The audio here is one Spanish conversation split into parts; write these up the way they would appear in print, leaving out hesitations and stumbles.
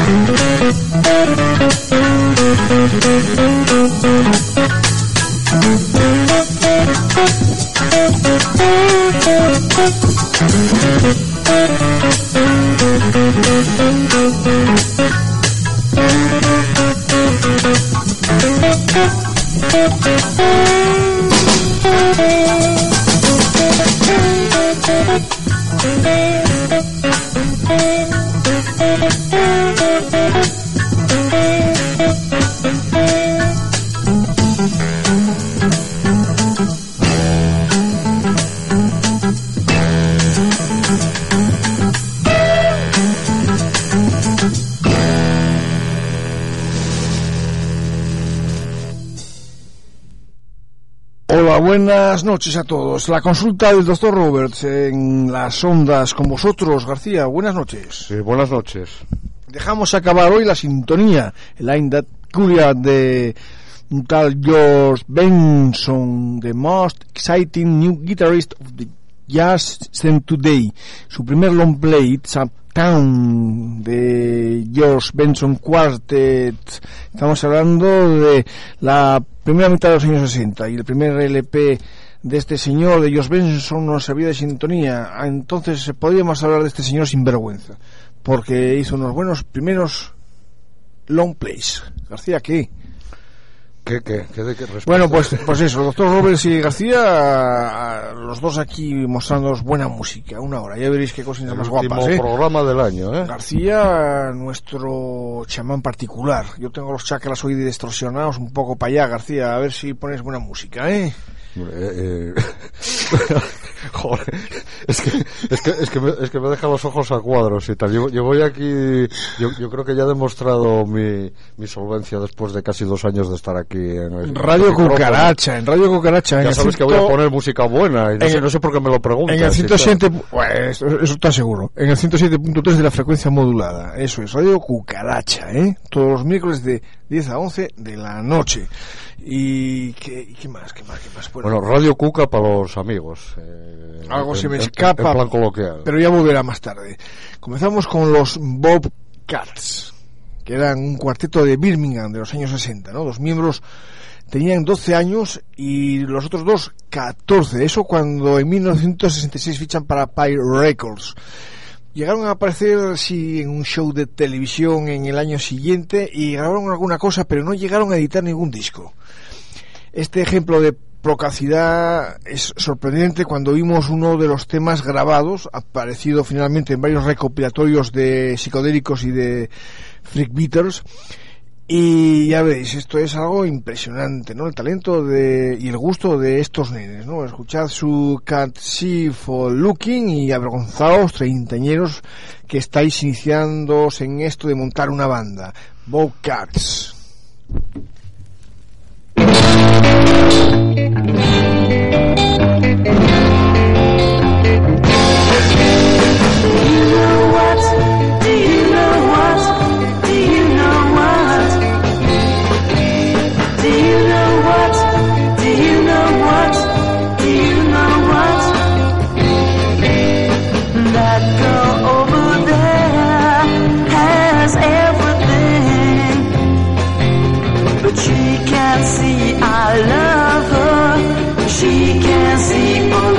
Buenas noches a todos. La consulta del Dr. Roberts en las ondas con vosotros, García. Buenas noches. Sí, buenas noches. Dejamos acabar hoy la sintonía, el Ain't That Curious de un tal George Benson, the most exciting new guitarist of the jazz scene today. Su primer long play, It's Uptown, de George Benson Quartet. Estamos hablando de la primera mitad de los años 60 y el primer LP de este señor, de George Benson, nos servía de sintonía. Entonces podríamos hablar de este señor sin vergüenza, porque hizo unos buenos primeros long plays. García, ¿qué? ¿Qué de qué respuesta? Bueno, pues eso, doctor Roberts y García, los dos aquí mostrándonos buena música, una hora, ya veréis qué cosas más guapas, El último programa del año, García, nuestro chamán particular. Yo tengo los chakras hoy distorsionados un poco para allá, García, a ver si pones buena música, Joder, es que me deja los ojos a cuadros y tal. Yo voy aquí, yo creo que ya he demostrado mi solvencia después de casi 2 años de estar aquí en Radio Cucaracha. Ya sabes que voy a poner música buena y no sé por qué me lo preguntas. En el 107, pues, eso está seguro. En el 107.3 de la frecuencia modulada. Eso es, Radio Cucaracha, todos los miércoles de 10 a 11 de la noche. ¿Y qué más? Bueno, Radio Cuca para los amigos. Algo se me escapa, en plan coloquial. Pero ya volverá más tarde. Comenzamos con los Bobcats, que eran un cuarteto de Birmingham de los años 60, ¿no? Los miembros tenían 12 años y los otros dos 14. Eso cuando en 1966 fichan para Pye Records. Llegaron a aparecer, sí, en un show de televisión en el año siguiente y grabaron alguna cosa, pero no llegaron a editar ningún disco. Este ejemplo de procacidad es sorprendente cuando vimos uno de los temas grabados, aparecido finalmente en varios recopilatorios de psicodélicos y de freak beaters. Y ya veis, esto es algo impresionante, ¿no? El talento y el gusto de estos nenes, ¿no? Escuchad su Can't See for Looking y avergonzaos, treintañeros, que estáis iniciándoos en esto de montar una banda. Bobcats. See, I love her. She can't see.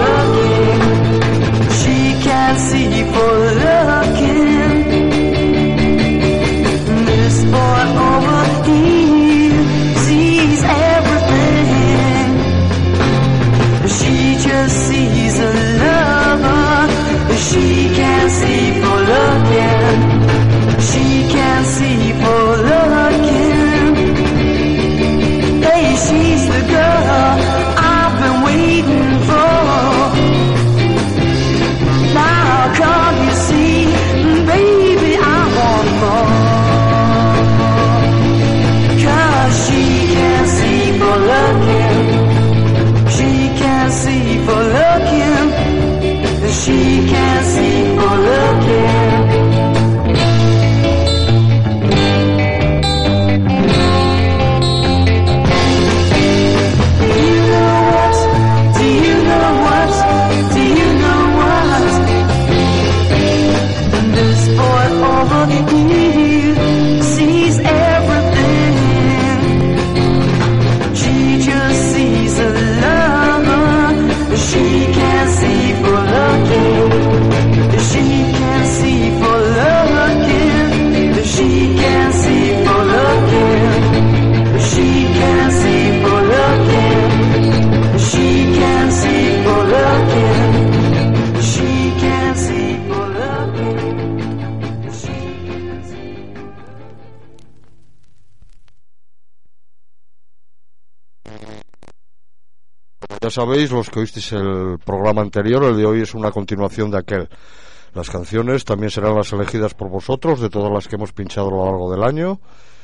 ya sabéis, los que oísteis el programa anterior, el de hoy es una continuación de aquel. Las canciones también serán las elegidas por vosotros, de todas las que hemos pinchado a lo largo del año.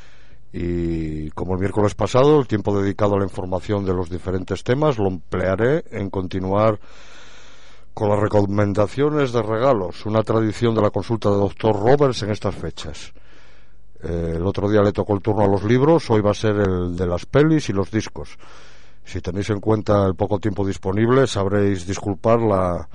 Y como el miércoles pasado, el tiempo dedicado a la información de los diferentes temas lo emplearé en continuar con las recomendaciones de regalos, una tradición de la consulta de Dr. Roberts en estas fechas. El otro día le tocó el turno a los libros, hoy va a ser el de las pelis y los discos. Si tenéis en cuenta el poco tiempo disponible, sabréis disculpar la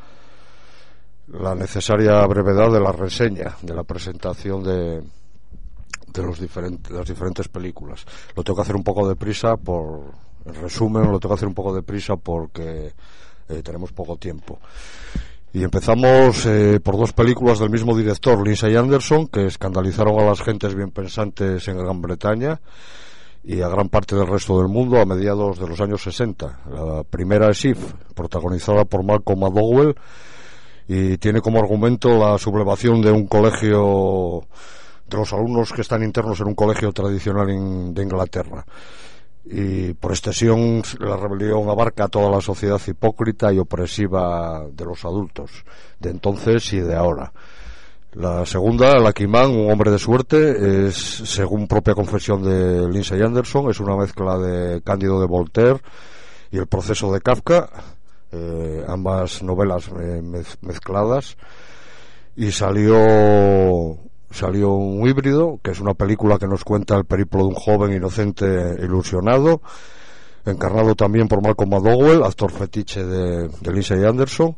necesaria brevedad de la reseña, de la presentación de las diferentes películas. Lo tengo que hacer un poco deprisa en resumen, lo tengo que hacer un poco deprisa porque tenemos poco tiempo. Y empezamos por dos películas del mismo director, Lindsay Anderson, que escandalizaron a las gentes bien pensantes en Gran Bretaña y a gran parte del resto del mundo a mediados de los años 60. La primera es If, protagonizada por Malcolm McDowell, y tiene como argumento la sublevación de un colegio, de los alumnos que están internos en un colegio tradicional de Inglaterra. Y por extensión, la rebelión abarca a toda la sociedad hipócrita y opresiva de los adultos, de entonces y de ahora. La segunda, Lucky Man, un hombre de suerte, es, según propia confesión de Lindsay Anderson, es una mezcla de Cándido de Voltaire y El proceso de Kafka, ambas novelas mezcladas, y salió un híbrido, que es una película que nos cuenta el periplo de un joven inocente ilusionado, encarnado también por Malcolm McDowell, actor fetiche de Lindsay Anderson.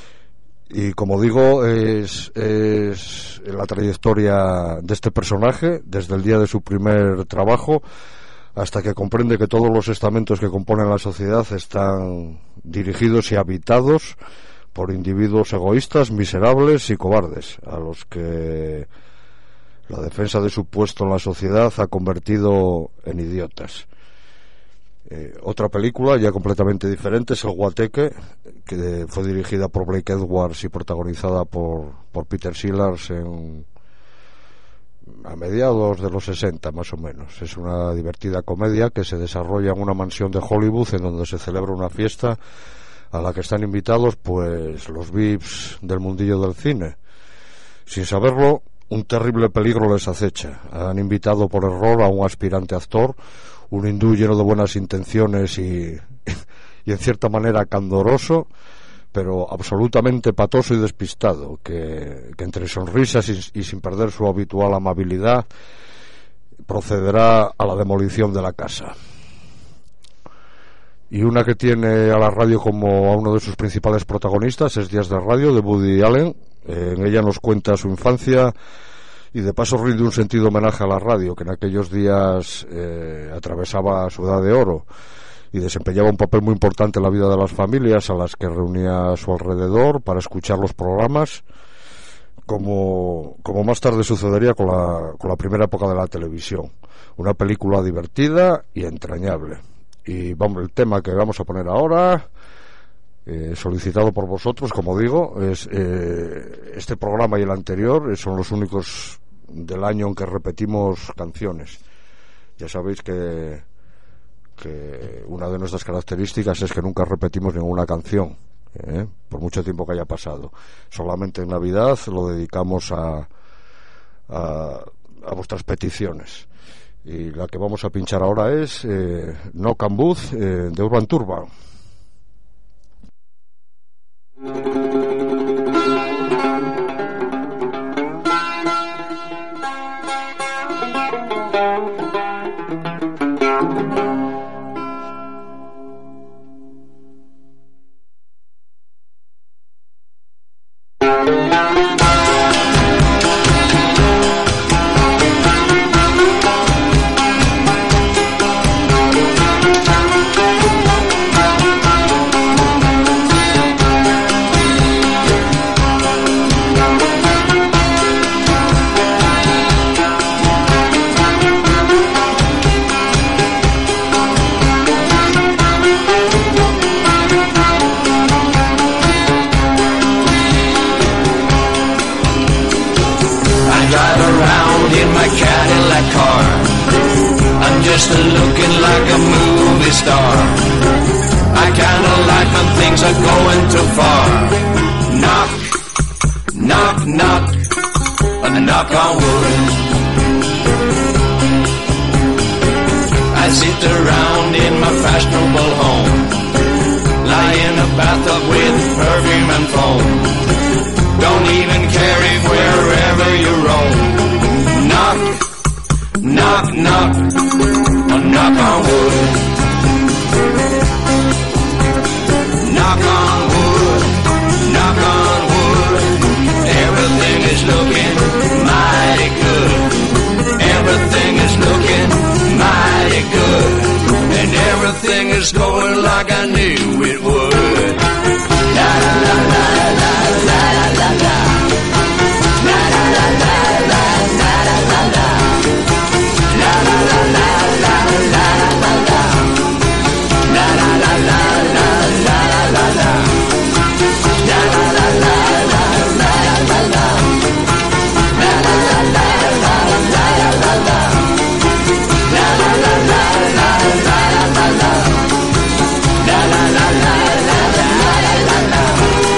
Y como digo, es la trayectoria de este personaje desde el día de su primer trabajo hasta que comprende que todos los estamentos que componen la sociedad están dirigidos y habitados por individuos egoístas, miserables y cobardes, a los que la defensa de su puesto en la sociedad ha convertido en idiotas. Otra película ya completamente diferente es El Guateque, que fue dirigida por Blake Edwards y protagonizada por Peter Sellers a mediados de los 60 más o menos. Es una divertida comedia que se desarrolla en una mansión de Hollywood en donde se celebra una fiesta a la que están invitados pues los VIPs del mundillo del cine. Sin saberlo, un terrible peligro les acecha. Han invitado por error a un aspirante actor, un hindú lleno de buenas intenciones y en cierta manera candoroso, pero absolutamente patoso y despistado, que entre sonrisas y sin perder su habitual amabilidad procederá a la demolición de la casa. Y una que tiene a la radio como a uno de sus principales protagonistas es Días de Radio, de Woody Allen. En ella nos cuenta su infancia y de paso rinde un sentido homenaje a la radio, que en aquellos días atravesaba su edad de oro y desempeñaba un papel muy importante en la vida de las familias a las que reunía a su alrededor para escuchar los programas, como más tarde sucedería con la primera época de la televisión. Una película divertida y entrañable. Y vamos, el tema que vamos a poner ahora, solicitado por vosotros, como digo, es este programa y el anterior son los únicos del año en que repetimos canciones. Ya sabéis que una de nuestras características es que nunca repetimos ninguna canción, por mucho tiempo que haya pasado. Solamente en Navidad lo dedicamos a vuestras peticiones. Y la que vamos a pinchar ahora es Knock and Booth, de Urban Turban. Just looking like a movie star. I kinda like when things are going too far. Knock, knock, knock, a knock on wood. I sit around in my fashionable home, lie in a bathtub with perfume and foam. Don't even care if wherever you roam. Knock, knock, knock, a knock on wood. Knock on wood, knock on wood. Everything is looking mighty good. Everything is looking mighty good. And everything is going like I knew it would. La la la la la la la la la. La la la la la la la la la. La la la la la la la la. La la la la la la la la. La la la la la la la la. La la la la la la la la. La la la la la la la la. La la la la la la la la.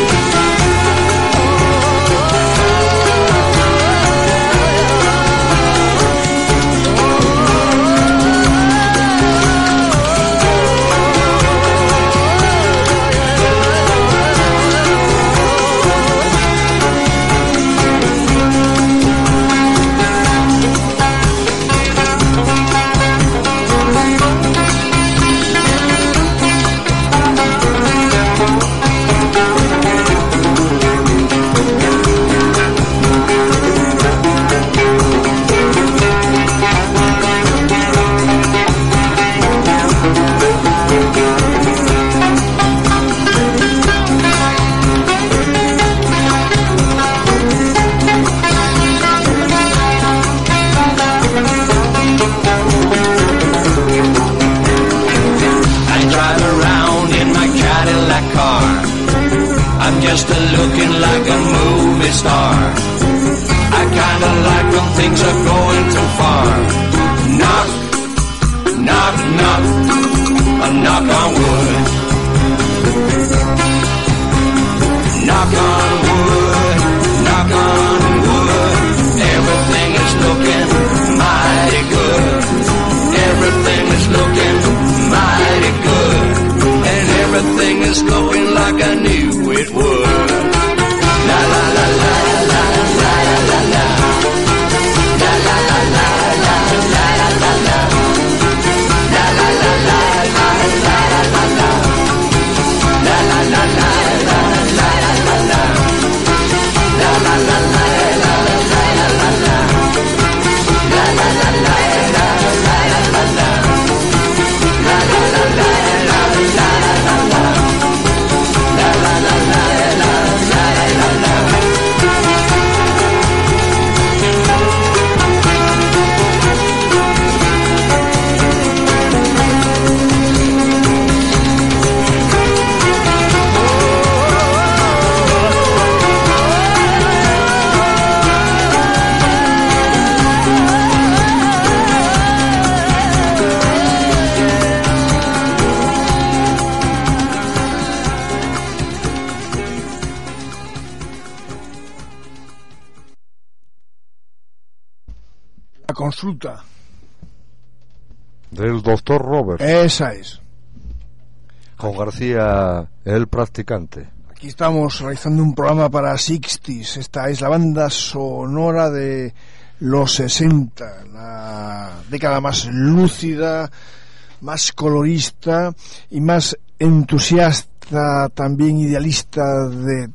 I'm just looking like a movie star. I kinda like when things are going too far. Knock, knock, knock, a knock on wood. Knock on wood, knock on wood. Everything is looking mighty good. Everything is looking mighty good. And everything is going like I knew it would. La la la la la la la la la. La la la la la la la la la. La la la la la la la la. La la la la la la la la. La la la la la la la la. La la la la la la la la. La la la la la la la la. La la la la la la la la. La consulta. Del doctor Robert. Esa es. Con García, el practicante. Aquí estamos realizando un programa para Sixties. Esta es la banda sonora de los 60, la década más lúcida, más colorista y más entusiasta, también idealista de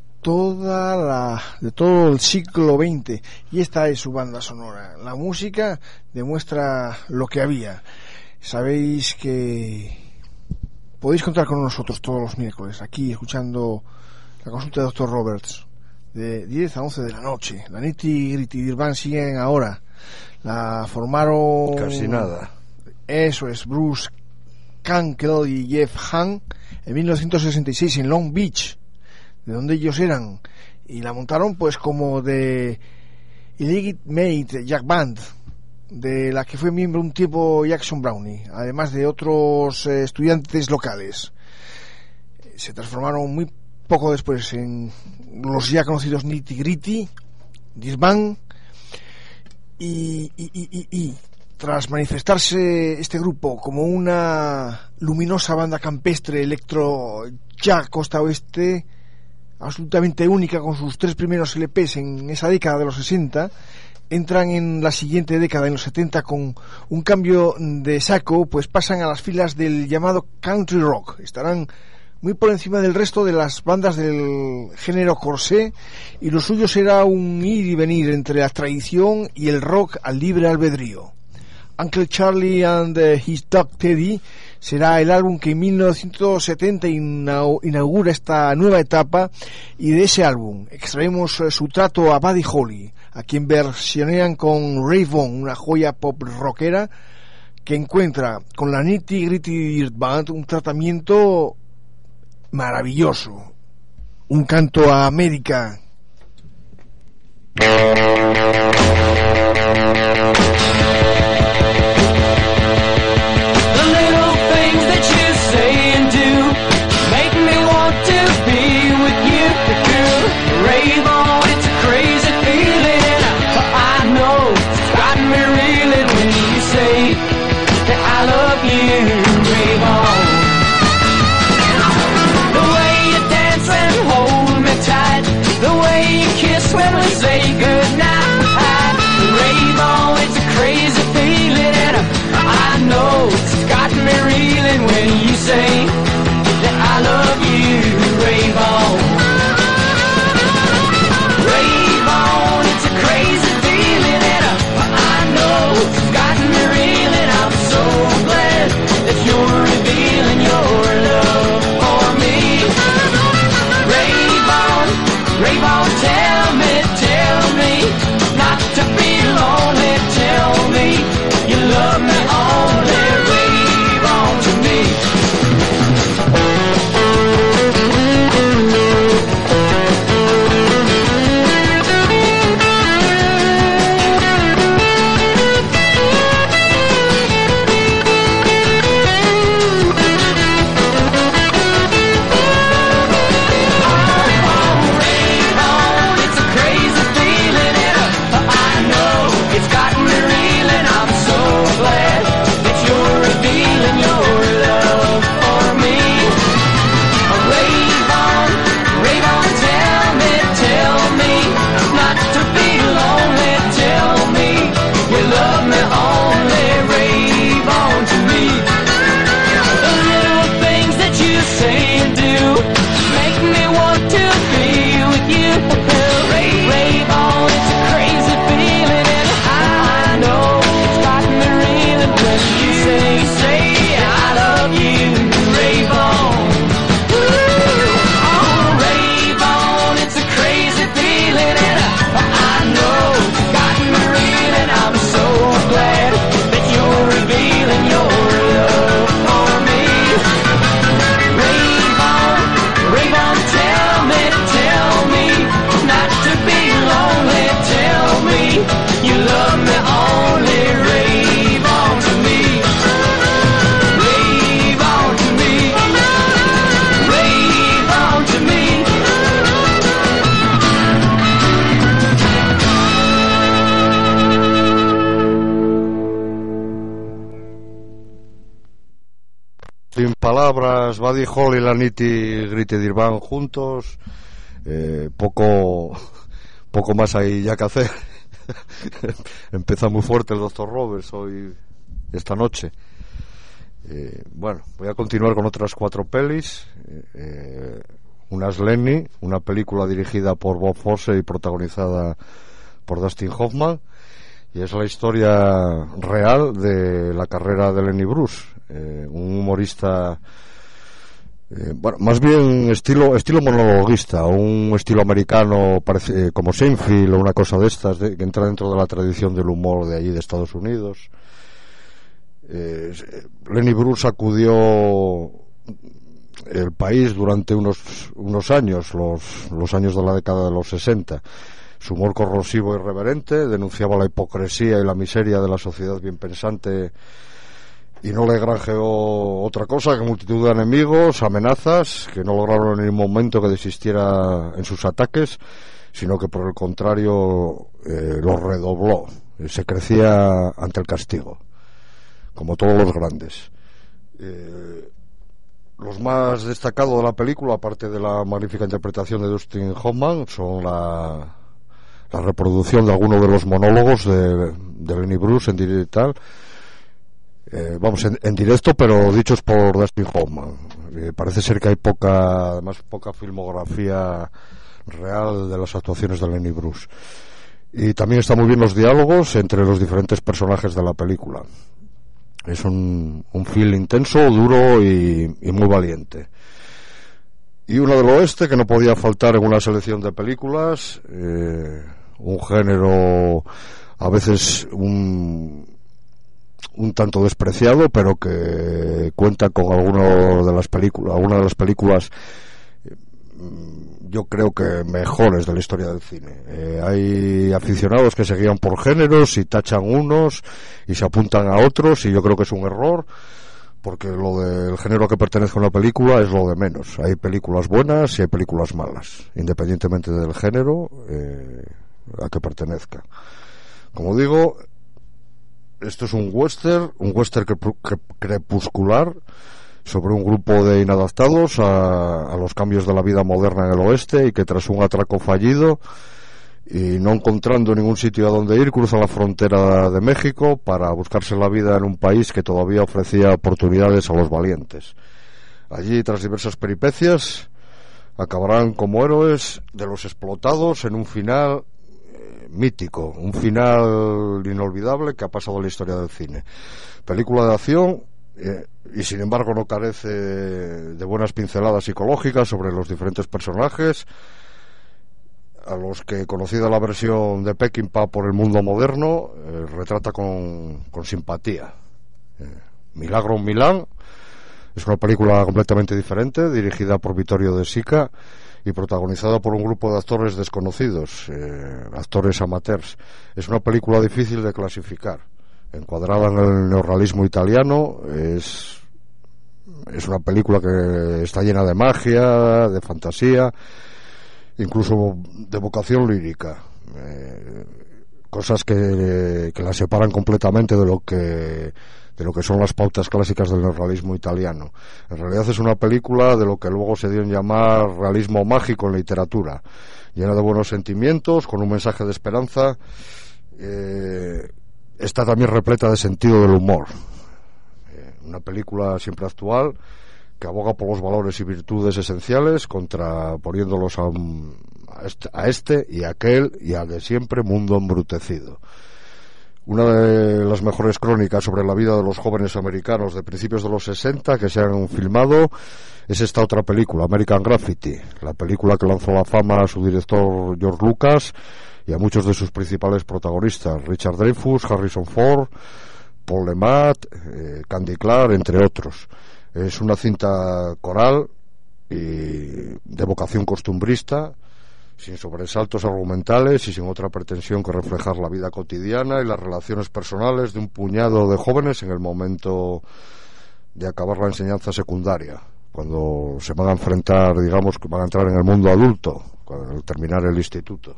todo el siglo XX. Y esta es su banda sonora. La música demuestra lo que había. Sabéis que podéis contar con nosotros todos los miércoles aquí escuchando la consulta de Dr. Roberts de 10 a 11 de la noche. La Nitty Gritty Dirvan siguen ahora. La formaron casi nada. Eso es, Bruce Kunkel y Jeff Hahn en 1966 en Long Beach, de donde ellos eran, y la montaron pues como de Illegitimate Jack Band, de la que fue miembro un tiempo Jackson Brownie, además de otros estudiantes locales. se transformaron muy poco después en los ya conocidos Nitty Gritty, Disband, y tras manifestarse este grupo como una luminosa banda campestre electro ya costa oeste, absolutamente única, con sus 3 primeros LPs en esa década de los 60, entran en la siguiente década, en los 70, con un cambio de saco, pues pasan a las filas del llamado country rock. Estarán muy por encima del resto de las bandas del género corsé, y lo suyo será un ir y venir entre la tradición y el rock al libre albedrío. Uncle Charlie and His Dog Teddy será el álbum que en 1970 inaugura esta nueva etapa, y de ese álbum extraemos su trato a Buddy Holly, a quien versionean con Ray Vaughan, una joya pop rockera que encuentra con la Nitty Gritty Dirt Band un tratamiento maravilloso, un canto a América. Sin palabras, Buddy Holly y la Nitty Gritty Dirt Band juntos, poco más hay ya que hacer. Empieza muy fuerte el Dr. Roberts hoy, esta noche. Bueno, voy a continuar con otras 4 pelis. Una es Lenny, una película dirigida por Bob Fosse y protagonizada por Dustin Hoffman, y es la historia real de la carrera de Lenny Bruce, un humorista, bueno, más bien estilo monologuista, un estilo americano como Seinfeld o una cosa de estas, que entra dentro de la tradición del humor de allí de Estados Unidos. Lenny Bruce sacudió el país durante unos años, los años de la década de los 60. Su humor corrosivo e irreverente denunciaba la hipocresía y la miseria de la sociedad bien pensante y no le granjeó otra cosa que multitud de enemigos, amenazas, que no lograron en ningún momento que desistiera en sus ataques, sino que por el contrario los redobló. Se crecía ante el castigo, como todos los grandes. Los más destacados de la película, aparte de la magnífica interpretación de Dustin Hoffman, son la reproducción de algunos de los monólogos de Lenny Bruce en directo, en directo, pero dichos por Dustin Hoffman. Parece ser que hay poca filmografía real de las actuaciones de Lenny Bruce. Y también están muy bien los diálogos entre los diferentes personajes de la película. Es un film intenso, duro y muy valiente. Y uno del oeste que no podía faltar en una selección de películas, un género a veces un tanto despreciado, pero que cuenta con algunas de las películas yo creo que mejores de la historia del cine. Hay aficionados que se guían por géneros y tachan unos y se apuntan a otros, y yo creo que es un error, porque lo del género a que pertenezca una película es lo de menos. Hay películas buenas y hay películas malas, independientemente del género a que pertenezca. Como digo, esto es un western crepuscular sobre un grupo de inadaptados a los cambios de la vida moderna en el oeste, y que tras un atraco fallido y no encontrando ningún sitio a donde ir, cruzan la frontera de México para buscarse la vida en un país que todavía ofrecía oportunidades a los valientes. Allí, tras diversas peripecias, acabarán como héroes de los explotados en un final mítico, un final inolvidable que ha pasado en la historia del cine. Película de acción, y sin embargo no carece de buenas pinceladas psicológicas sobre los diferentes personajes, a los que, conocida la versión de Peckinpah por el mundo moderno, retrata con simpatía. Milagro en Milán es una película completamente diferente, dirigida por Vittorio De Sica y protagonizada por un grupo de actores desconocidos, actores amateurs. Es una película difícil de clasificar. Encuadrada en el neorrealismo italiano, es una película que está llena de magia, de fantasía, incluso de vocación lírica, cosas que la separan completamente de lo que son las pautas clásicas del neorrealismo italiano. En realidad es una película de lo que luego se dio en llamar realismo mágico en literatura, llena de buenos sentimientos, con un mensaje de esperanza. Está también repleta de sentido del humor. Una película siempre actual, que aboga por los valores y virtudes esenciales, contraponiéndolos a este y a aquel y al de siempre mundo embrutecido. Una de las mejores crónicas sobre la vida de los jóvenes americanos de principios de los 60 que se han filmado es esta otra película, American Graffiti, la película que lanzó a la fama a su director George Lucas y a muchos de sus principales protagonistas, Richard Dreyfuss, Harrison Ford, Paul Le Mat, Candy Clark, entre otros. Es una cinta coral y de vocación costumbrista, sin sobresaltos argumentales y sin otra pretensión que reflejar la vida cotidiana y las relaciones personales de un puñado de jóvenes en el momento de acabar la enseñanza secundaria, cuando se van a enfrentar, digamos, que van a entrar en el mundo adulto, al terminar el instituto.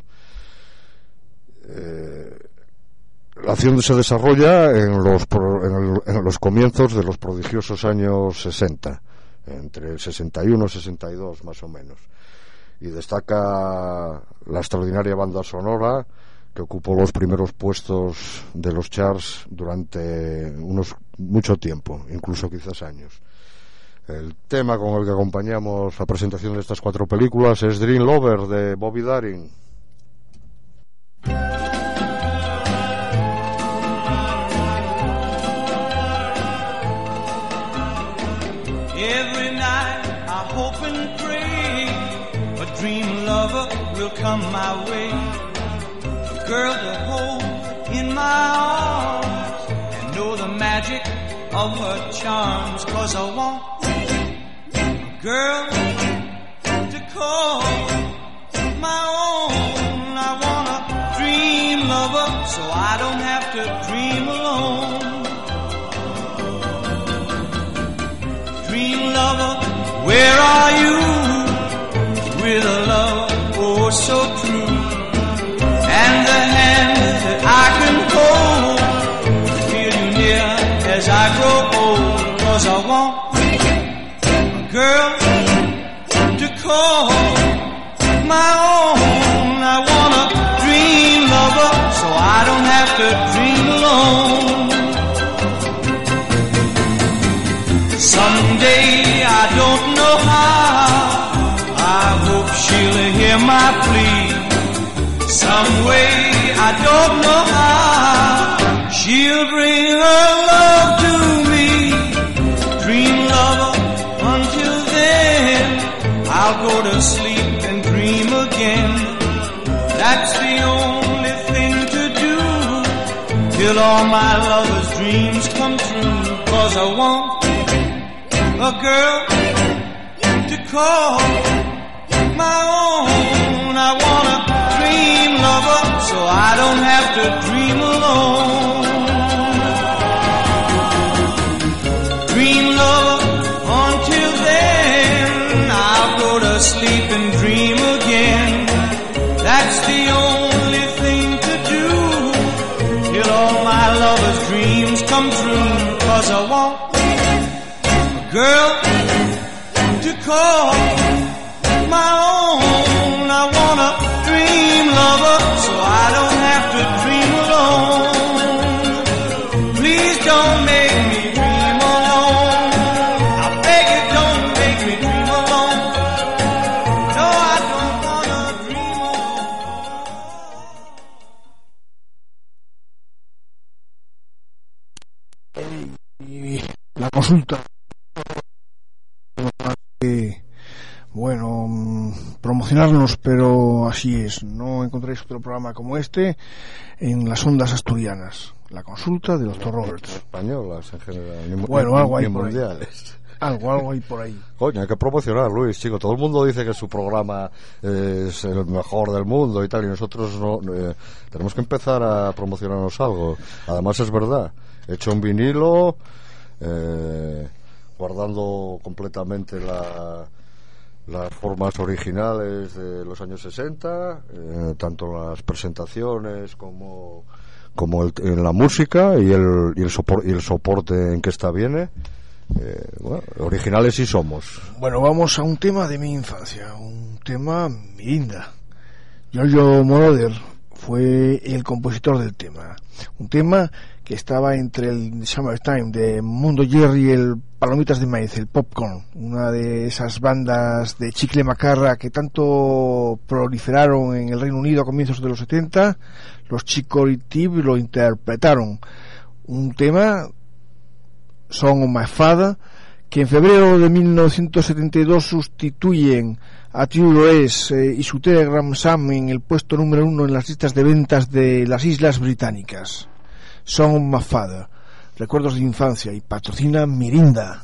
La acción se desarrolla en los comienzos de los prodigiosos años 60, entre el 61 y 62 más o menos, y destaca la extraordinaria banda sonora que ocupó los primeros puestos de los charts durante mucho tiempo, incluso quizás años. El tema con el que acompañamos la presentación de estas 4 películas es Dream Lover de Bobby Darin. Every night I hope and pray a dream lover will come my way, a girl to hold in my arms and know the magic of her charms, 'cause I want a girl to call my own. I want a dream lover so I don't have to dream alone. girl to call my own. I want a dream lover so I don't have to dream alone. Someday, I don't know how, I hope she'll hear my plea. Some way, I don't know how, she'll bring her love to me. Dream lover, until then, I'll go to sleep and dream again. That's the only thing to do, till all my lover's dreams come true. 'Cause I want a girl to call my own. I want a dream lover so I don't have to dream alone. Dream lover, until then I'll go to sleep and dream again. That's the only thing to do, till all my lover's dreams come true. 'Cause I want girl to call my own. I want a dream lover so I don't have to dream alone. Please don't make me dream alone. I beg you, don't make me dream alone. No, I don't wanna dream Y la consulta, bueno, promocionarnos, pero así es, no encontráis otro programa como este en las ondas asturianas. La consulta del Dr. Roberts. Españolas en general, Bueno, algo hay ni por ahí. mundiales. Algo hay por ahí. Coño, hay que promocionar, Luis, chico. Todo el mundo dice que su programa es el mejor del mundo y tal, y nosotros no. Tenemos que empezar a promocionarnos algo. Además, es verdad. He hecho un vinilo, guardando completamente las formas originales de los años 60, tanto las presentaciones como en la música y el soporte en que esta viene. Bueno, originales sí somos. Bueno, vamos a un tema de mi infancia, un tema Mirinda. Giorgio Moroder fue el compositor del tema, un tema que estaba entre el Summertime de Mundo Jerry y el Palomitas de Maíz, el Popcorn, una de esas bandas de chicle macarra que tanto proliferaron en el Reino Unido a comienzos de los 70. Los Chicory Tip lo interpretaron, un tema, Song of My Father, que en febrero de 1972 sustituyen a T.U.S. Y su Telegram Sam en el puesto número 1 en las listas de ventas de las Islas Británicas. Song of My Father, recuerdos de infancia, y patrocina Mirinda.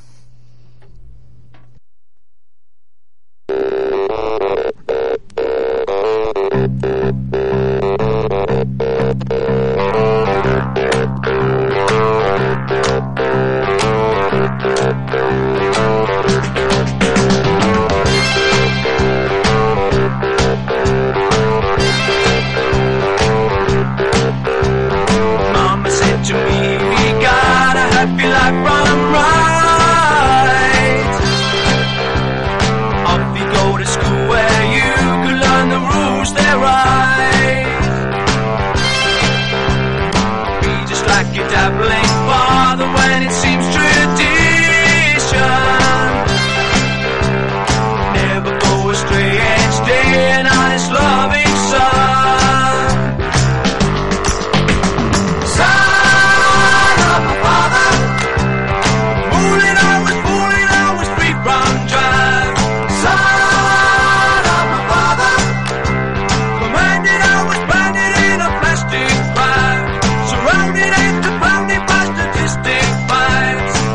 Surrounded and surrounded by statistic vibes.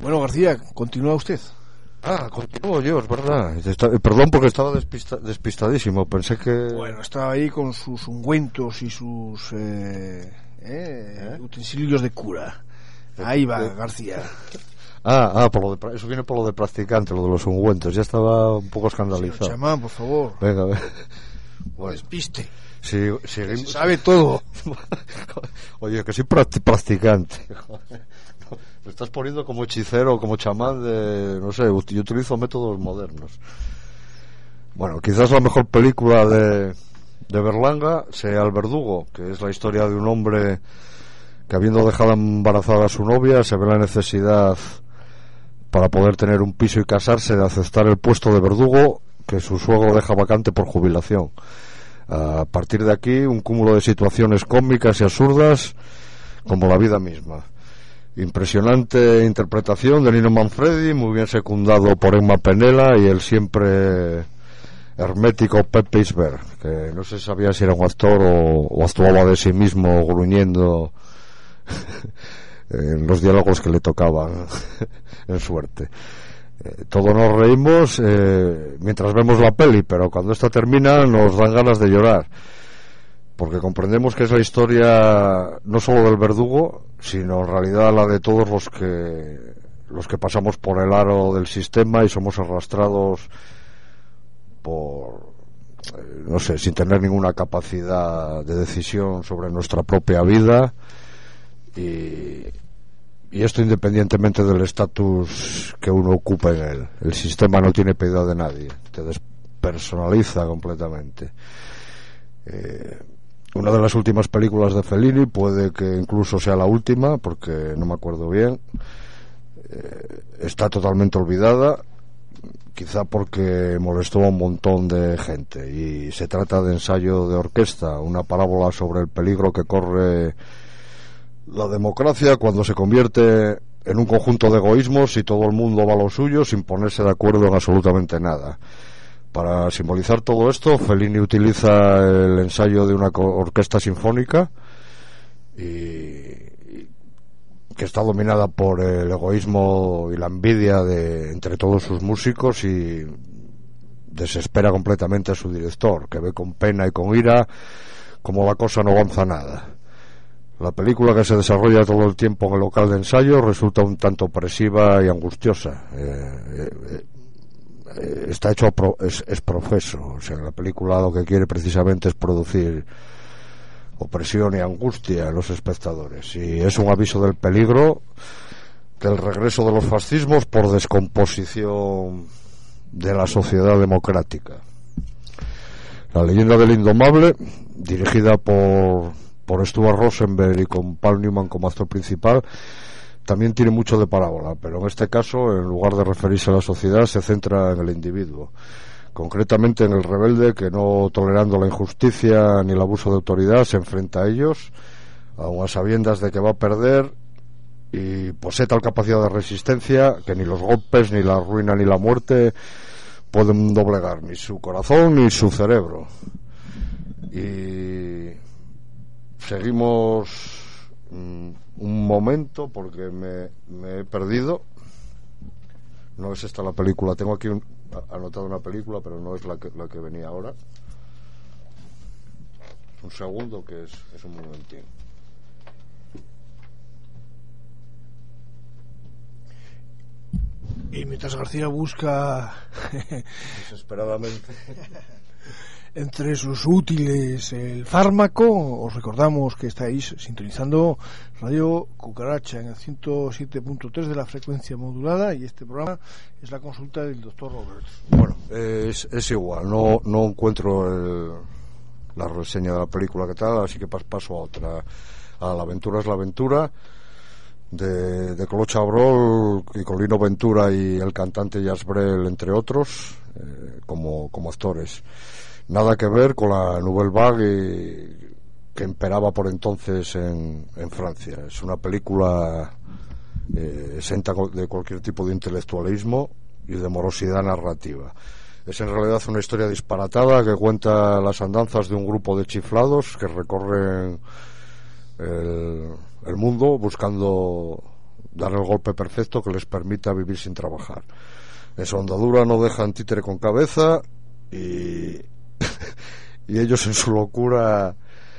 Bueno, García, continúa usted. Continúo yo, es verdad. Perdón porque estaba despistadísimo. Pensé que... Bueno, estaba ahí con sus ungüentos y sus utensilios de cura. Ahí va, García. Eso viene por lo de practicante, lo de los ungüentos. Ya estaba un poco escandalizado. Señor chamán, por favor. Venga. Bueno. Despiste. Seguimos. Se sabe todo. Oye, que soy practicante. Me estás poniendo como hechicero, como chamán de... No sé, yo utilizo métodos modernos. Bueno, quizás la mejor película de Berlanga sea El Verdugo, que es la historia de un hombre que, habiendo dejado embarazada a su novia, se ve la necesidad, para poder tener un piso y casarse, de aceptar el puesto de verdugo que su suegro deja vacante por jubilación. A partir de aquí, un cúmulo de situaciones cómicas y absurdas, como la vida misma. Impresionante interpretación de Nino Manfredi, muy bien secundado por Emma Penela y el siempre hermético Pepe Isberg, que no se sabía si era un actor o actuaba de sí mismo gruñendo en los diálogos que le tocaban en suerte. Todos nos reímos mientras vemos la peli, pero cuando esta termina nos dan ganas de llorar, porque comprendemos que es la historia no solo del verdugo, sino en realidad la de todos los que pasamos por el aro del sistema y somos arrastrados por, no sé, sin tener ninguna capacidad de decisión sobre nuestra propia vida, y esto independientemente del estatus que uno ocupa en él. El sistema no tiene piedad de nadie, te despersonaliza completamente. Una de las últimas películas de Fellini, puede que incluso sea la última, porque no me acuerdo bien, está totalmente olvidada, quizá porque molestó a un montón de gente, y se trata de Ensayo de orquesta, una parábola sobre el peligro que corre la democracia cuando se convierte en un conjunto de egoísmos y todo el mundo va a lo suyo sin ponerse de acuerdo en absolutamente nada. Para simbolizar todo esto, Fellini utiliza el ensayo de una orquesta sinfónica que está dominada por el egoísmo y la envidia entre todos sus músicos, y desespera completamente a su director, que ve con pena y con ira como la cosa no avanza nada. La película, que se desarrolla todo el tiempo en el local de ensayo, resulta un tanto opresiva y angustiosa. Está hecho es profeso, o sea, la película lo que quiere precisamente es producir opresión y angustia en los espectadores, y es un aviso del peligro del regreso de los fascismos por descomposición de la sociedad democrática. La leyenda del indomable, dirigida por Stuart Rosenberg y con Paul Newman como actor principal, también tiene mucho de parábola, pero en este caso, en lugar de referirse a la sociedad, se centra en el individuo, concretamente en el rebelde que, no tolerando la injusticia ni el abuso de autoridad, se enfrenta a ellos, aun a sabiendas de que va a perder, y posee tal capacidad de resistencia que ni los golpes, ni la ruina, ni la muerte pueden doblegar ni su corazón ni su cerebro. Y seguimos un momento, porque me he perdido. No es esta la película, tengo aquí anotado una película, pero no es la que venía ahora. Un segundo, que es un momentín. Y mientras García busca desesperadamente entre sus útiles el fármaco, os recordamos que estáis sintonizando Radio Cucaracha en el 107.3 de la frecuencia modulada, y este programa es la consulta del Dr. Roberts. Bueno, es igual, no encuentro la reseña de la película que tal, así que paso a otra. La aventura es la aventura de Claude Chabrol y con Lino Ventura y el cantante Jacques Brel, entre otros, como actores. Nada que ver con la Nouvelle Vague que imperaba por entonces en Francia. Es una película exenta de cualquier tipo de intelectualismo y de morosidad narrativa. Es en realidad una historia disparatada que cuenta las andanzas de un grupo de chiflados que recorren el mundo buscando dar el golpe perfecto que les permita vivir sin trabajar. En su andadura no dejan títere con cabeza y y ellos en su locura,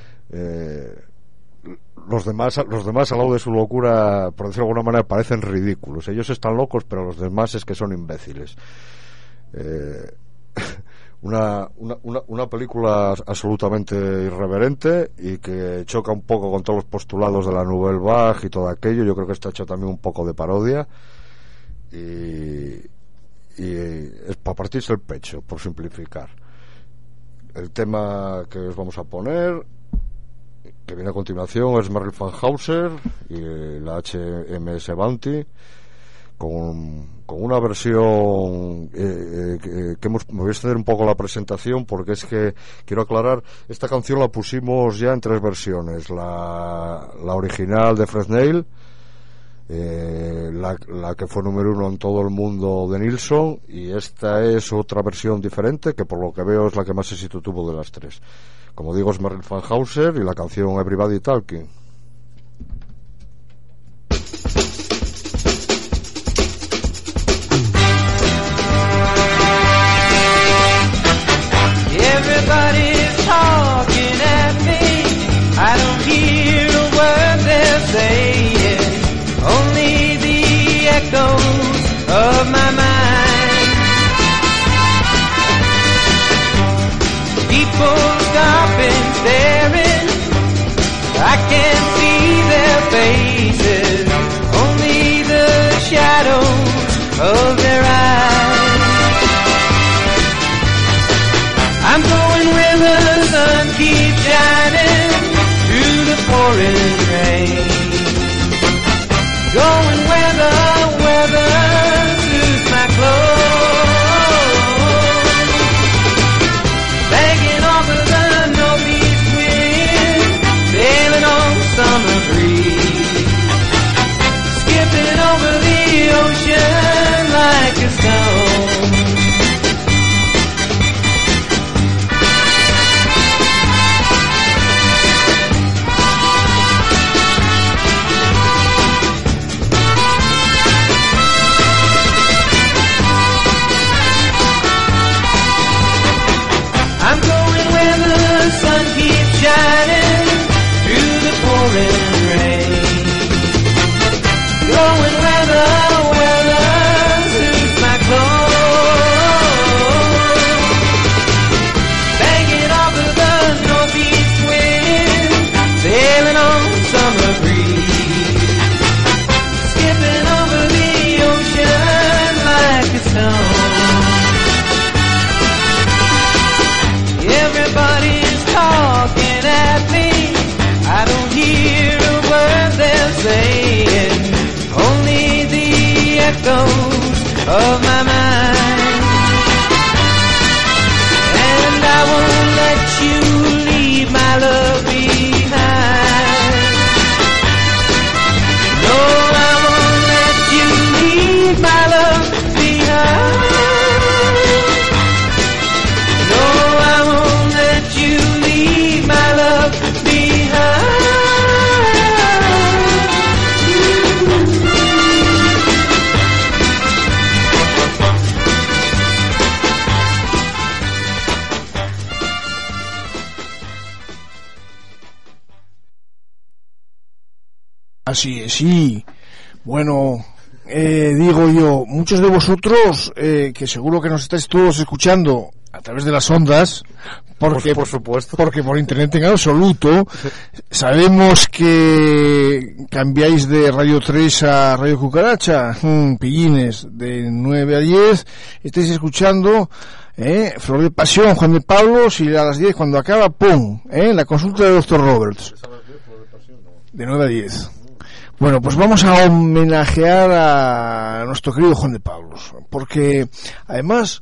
los demás al lado de su locura, por decirlo de alguna manera, parecen ridículos. Ellos están locos, pero los demás es que son imbéciles. Una película absolutamente irreverente y que choca un poco con todos los postulados de la Nouvelle Vague y todo aquello. Yo creo que está hecho también un poco de parodia y es para partirse el pecho, por simplificar. El tema que os vamos a poner, que viene a continuación, es Merrill Van Hauser y la HMS Bounty, con una versión que me voy a extender un poco la presentación, porque es que quiero aclarar, esta canción la pusimos ya en 3 versiones: la original de Fred Neil, la que fue número 1 en todo el mundo de Nilsson, y esta es otra versión diferente que por lo que veo es la que más éxito tuvo de las 3. Como digo, es Merrill Van Hauser y la canción Everybody Talking. Everybody's talking at me. I don't hear a word they're saying, only the echoes of my mind. People stopping, staring, I can't see their faces, only the shadows of their eyes. I'm going where the sun keeps shining through the pouring rain, going where the weather suits my clothes, banging off of the northeast wind, sailing on summer breeze, skipping over the ocean like a stone. I'm going where the sun keeps shining through the pouring rain, going where the weather suits my clothes, banging off of the northeast wind, sailing on summer breeze, skipping over the ocean like a stone. Everybody's talking at me, I don't hear a word they're saying, only the echoes of my mind. And I won't let you leave my love behind. No, I won't let you leave my love behind. No, I won't let you leave my love behind. Así es, sí. Bueno, digo yo, muchos de vosotros, que seguro que nos estáis todos escuchando a través de las ondas, porque por supuesto, porque por internet en absoluto, sabemos que cambiáis de Radio 3 a Radio Cucaracha, pillines, de 9 a 10, estáis escuchando Flor de Pasión, Juan de Pablos, y a las 10 cuando acaba, ¡pum!, la consulta de Dr. Roberts, de 9 a 10. Bueno, pues vamos a homenajear a nuestro querido Juan de Pablos, porque además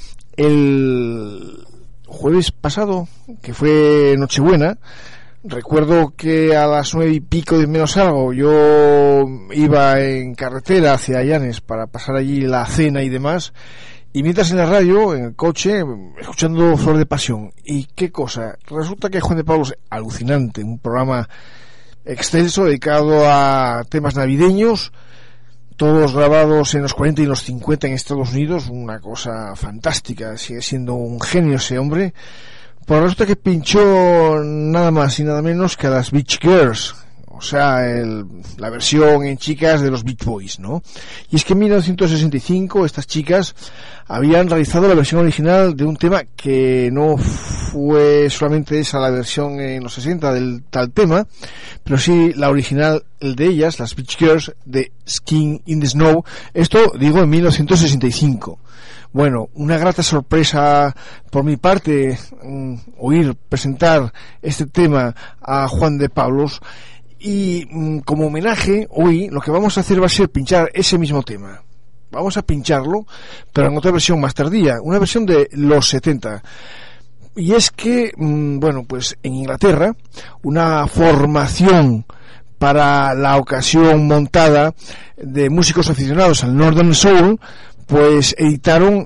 el jueves pasado, que fue Nochebuena, recuerdo que a las 9 y pico de menos algo yo iba en carretera hacia Llanes para pasar allí la cena y demás, y mientras en la radio, en el coche, escuchando Flor de Pasión. Y qué cosa, resulta que Juan de Pablos, alucinante, un programa extenso dedicado a temas navideños, todos grabados en los 40 y los 50 en Estados Unidos, una cosa fantástica, sigue siendo un genio ese hombre. Pues resulta que pinchó nada más y nada menos que a las Beach Girls, o sea, la versión en chicas de los Beach Boys, ¿no? Y es que en 1965 estas chicas habían realizado la versión original de un tema que no fue solamente esa la versión en los 60 del tal tema, pero sí la original, el de ellas, las Beach Girls, de Skin in the Snow. Esto digo en 1965. Bueno, una grata sorpresa por mi parte oír presentar este tema a Juan de Pablos, y como homenaje hoy lo que vamos a hacer va a ser pinchar ese mismo tema. Vamos a pincharlo, pero en otra versión más tardía, una versión de los 70. Y es que, bueno, pues en Inglaterra, una formación para la ocasión montada de músicos aficionados al Northern Soul, pues editaron,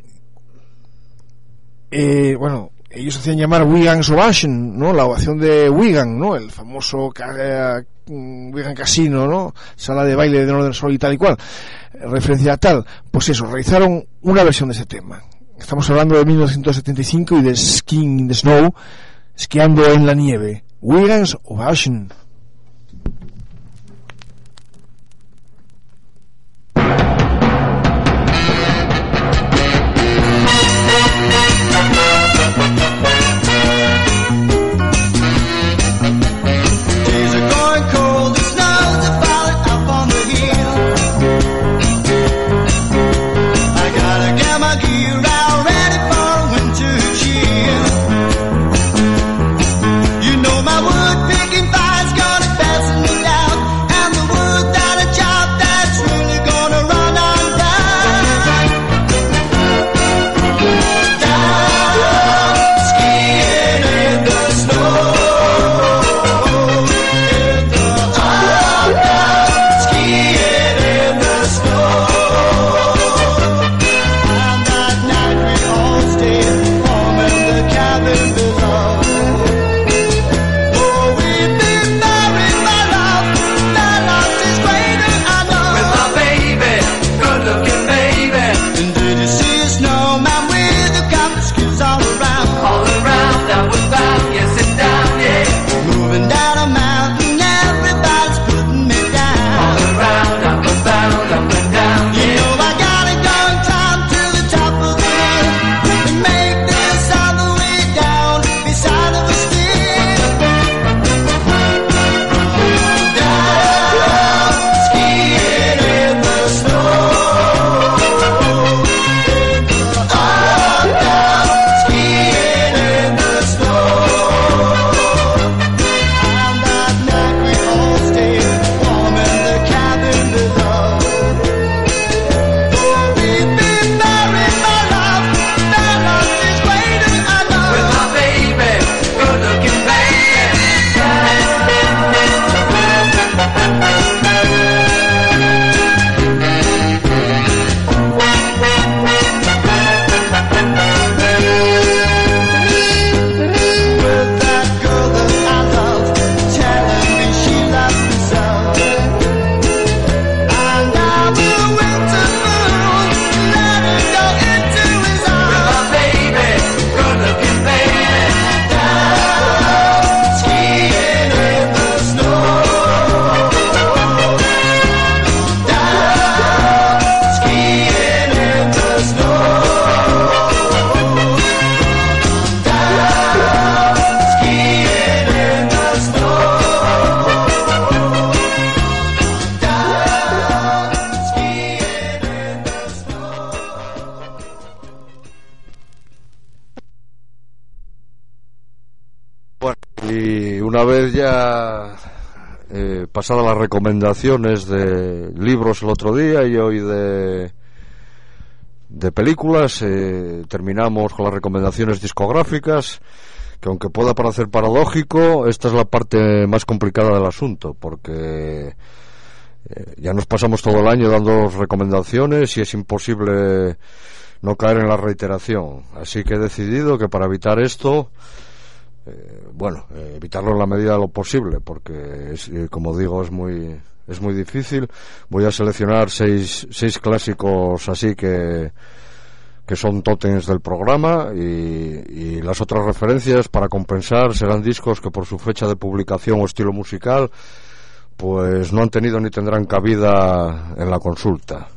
bueno, ellos hacían llamar Wigan's Ovation, ¿no? La ovación de Wigan, ¿no? El famoso Wigan Casino, ¿no? Sala de baile de Northern Soul y tal y cual. Referencia a tal. Pues eso, realizaron una versión de ese tema. Estamos hablando de 1975 y de Skin in the Snow, esquiando en la nieve. Wigan's Ovation. Y una vez ya pasadas las recomendaciones de libros el otro día y hoy de películas, terminamos con las recomendaciones discográficas, que aunque pueda parecer paradójico, esta es la parte más complicada del asunto, porque ya nos pasamos todo el año dando recomendaciones y es imposible no caer en la reiteración. Así que he decidido que para evitar esto evitarlo en la medida de lo posible, porque como digo, es muy difícil. Voy a seleccionar seis clásicos así que son tótems del programa, y las otras referencias para compensar serán discos que por su fecha de publicación o estilo musical pues no han tenido ni tendrán cabida en la consulta.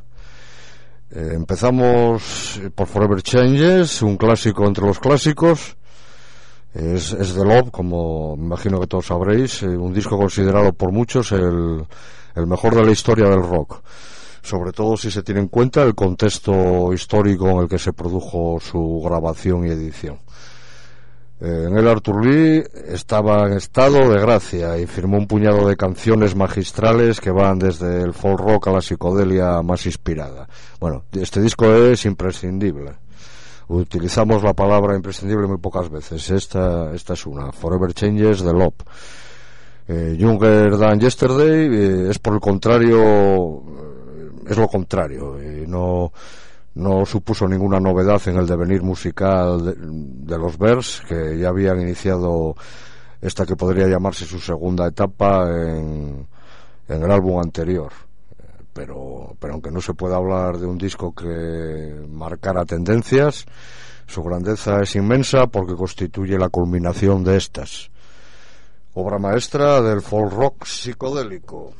Empezamos por Forever Changes, un clásico entre los clásicos. Es The Love, como me imagino que todos sabréis, un disco considerado por muchos el mejor de la historia del rock, sobre todo si se tiene en cuenta el contexto histórico en el que se produjo su grabación y edición. En él Arthur Lee estaba en estado de gracia y firmó un puñado de canciones magistrales que van desde el folk rock a la psicodelia más inspirada. Bueno, este disco es imprescindible. Utilizamos la palabra imprescindible muy pocas veces. Esta es una, Forever Changes, The Love. Younger Than Yesterday es por el contrario, es lo contrario, no supuso ninguna novedad en el devenir musical de los Bears, que ya habían iniciado esta que podría llamarse su segunda etapa en el álbum anterior. Pero aunque no se puede hablar de un disco que marcara tendencias, su grandeza es inmensa porque constituye la culminación de estas. Obra maestra del folk rock psicodélico.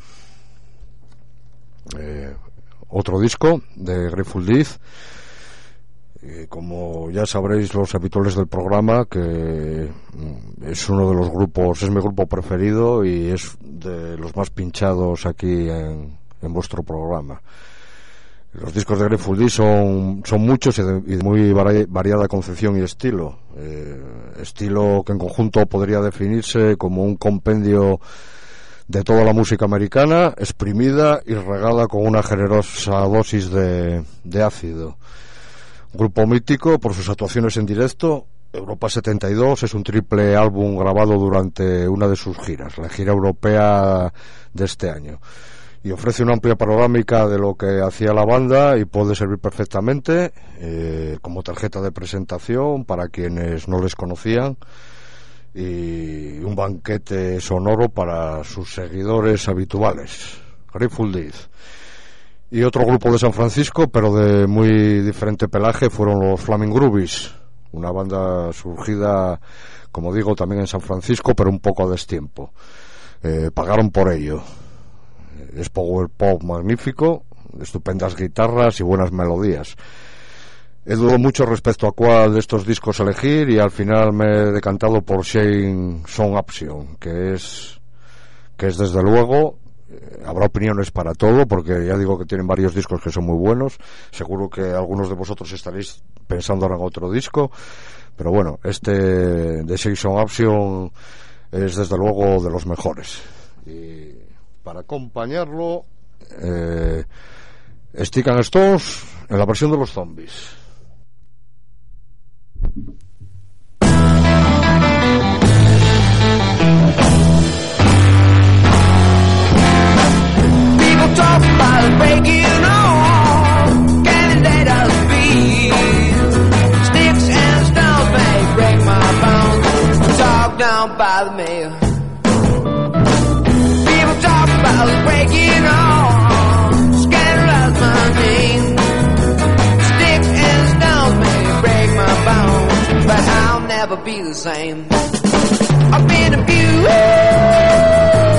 Otro disco de Grateful Dead, como ya sabréis los habituales del programa, que es uno de los grupos, es mi grupo preferido y es de los más pinchados aquí en vuestro programa. Los discos de Grateful Dead son muchos y de muy variada concepción y estilo. Estilo que en conjunto podría definirse como un compendio de toda la música americana, exprimida y regada con una generosa dosis de ácido. Un grupo mítico por sus actuaciones en directo. Europa 72 es un triple álbum grabado durante una de sus giras, la gira europea de este año, y ofrece una amplia panorámica de lo que hacía la banda y puede servir perfectamente como tarjeta de presentación para quienes no les conocían, y un banquete sonoro para sus seguidores habituales. Grateful Dead. Y otro grupo de San Francisco, pero de muy diferente pelaje, fueron los Flaming Groovies, una banda surgida, como digo, también en San Francisco, pero un poco a destiempo. Pagaron por ello. Es power pop magnífico, estupendas guitarras y buenas melodías. He dudado mucho respecto a cuál de estos discos elegir y al final me he decantado por Shane Song Option, que es desde luego, habrá opiniones para todo, porque ya digo que tienen varios discos que son muy buenos. Seguro que algunos de vosotros estaréis pensando ahora en otro disco, pero bueno, este de Shane Song Option es desde luego de los mejores. Y para acompañarlo, Stick and Stones en la versión de los Zombies. People talk about breaking on, can they just be? Sticks and stones may break my bones, talk down by the mail. People talk about breaking on, scandalize my name. Sticks and stones may break my bones, but I'll never be the same. I've been abused.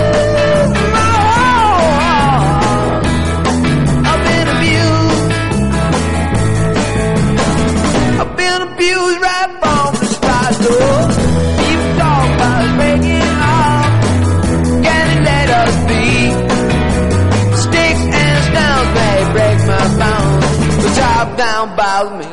Abused right from the start, though. People talk about breaking off, can you let us be? Sticks and stones may break my bones, but talk down by me.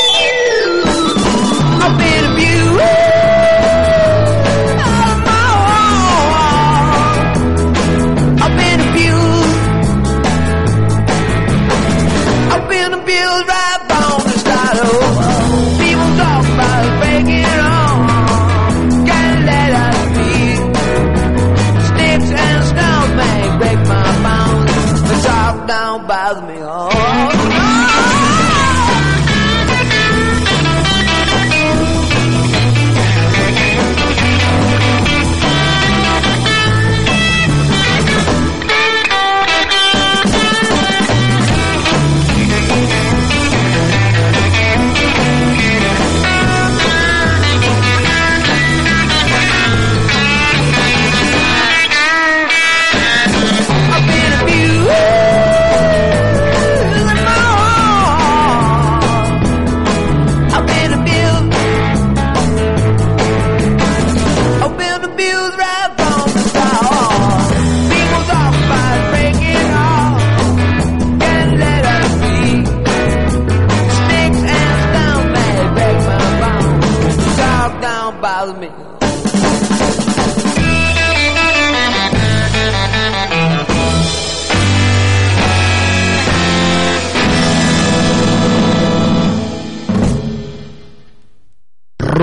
I've been abused.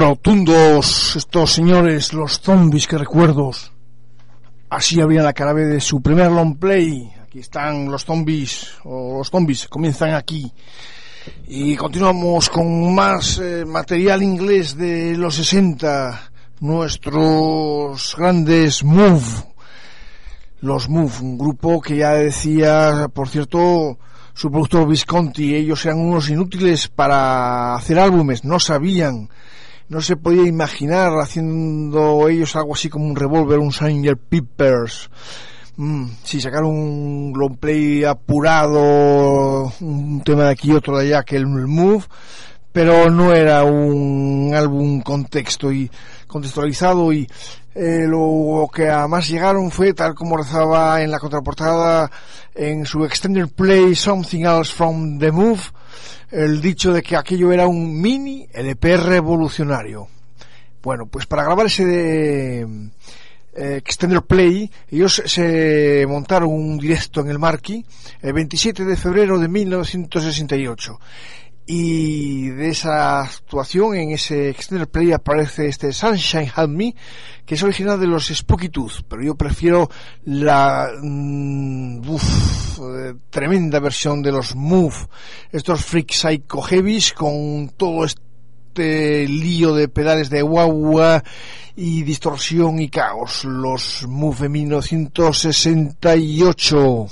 Rotundos estos señores, los zombies, que recuerdos. Así abrían la cara B de su primer long play. Aquí están los zombies, o los zombies comienzan aquí. Y continuamos con más material inglés de los 60, nuestros grandes Move. Los Move, un grupo que ya decía, por cierto, su productor Visconti, ellos eran unos inútiles para hacer álbumes, no sabían, no se podía imaginar haciendo ellos algo así como un Revolver, un Sgt. Peppers. Sí, sacaron un long play apurado, un tema de aquí y otro de allá, que el Move, pero no era un álbum contextualizado, y lo que además llegaron fue, tal como rezaba en la contraportada, en su extended play Something Else from the Move, el dicho de que aquello era un mini LP revolucionario. Bueno, pues para grabar ese extended play, ellos se montaron un directo en el Marquee el 27 de febrero de 1968. Y de esa actuación, en ese extended play, aparece este Sunshine Help Me, que es original de los Spooky Tooth, pero yo prefiero la tremenda versión de los Move, estos Freak Psycho Heavies, con todo este lío de pedales de guagua y distorsión y caos. Los Move en 1968.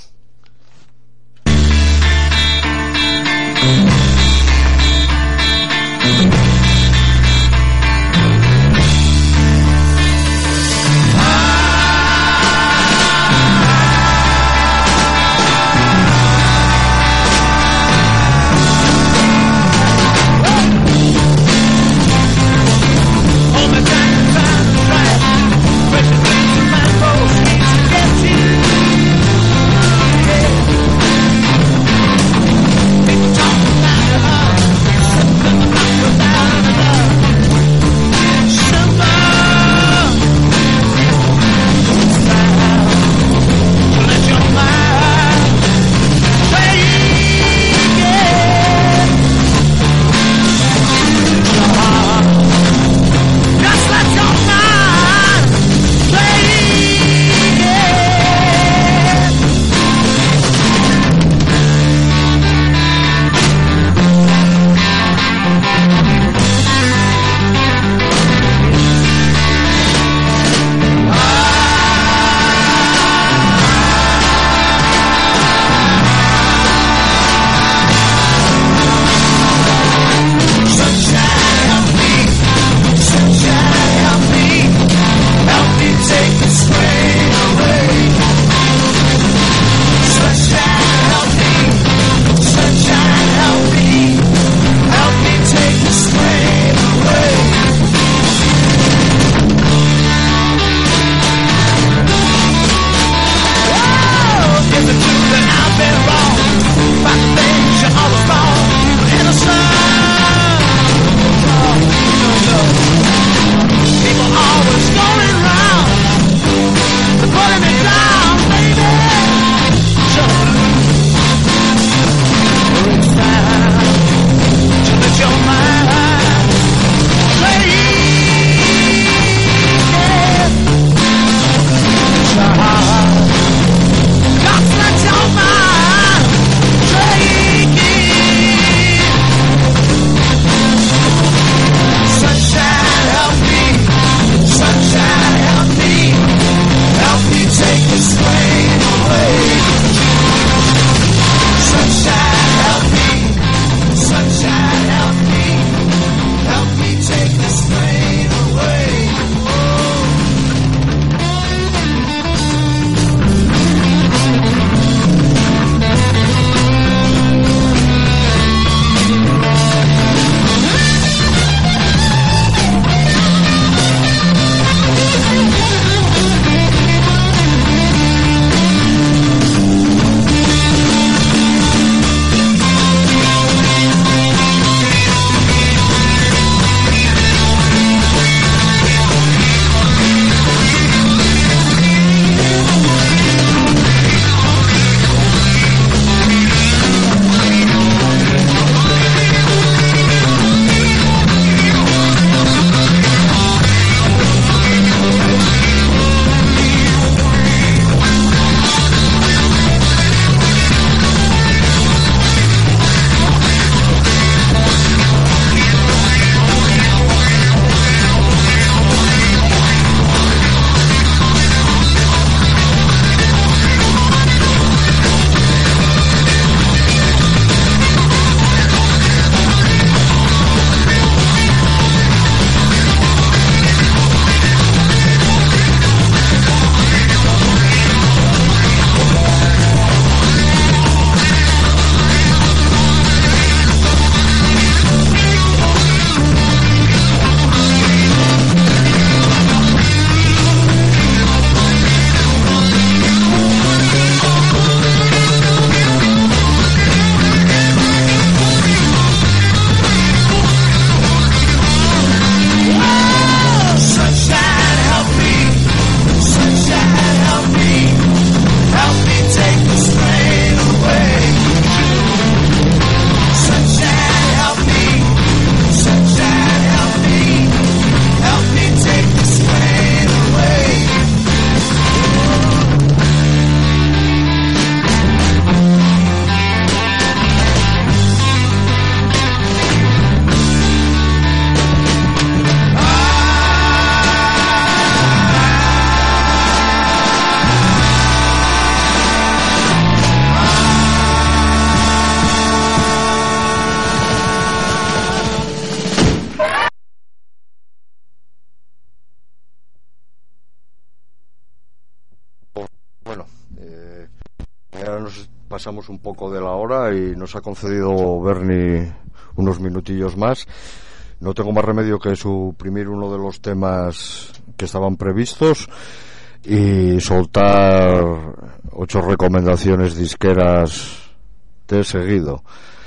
pasamos un poco de la hora y nos ha concedido Bernie unos minutillos más. No tengo más remedio que suprimir uno de los temas que estaban previstos y soltar 8 recomendaciones disqueras de seguido.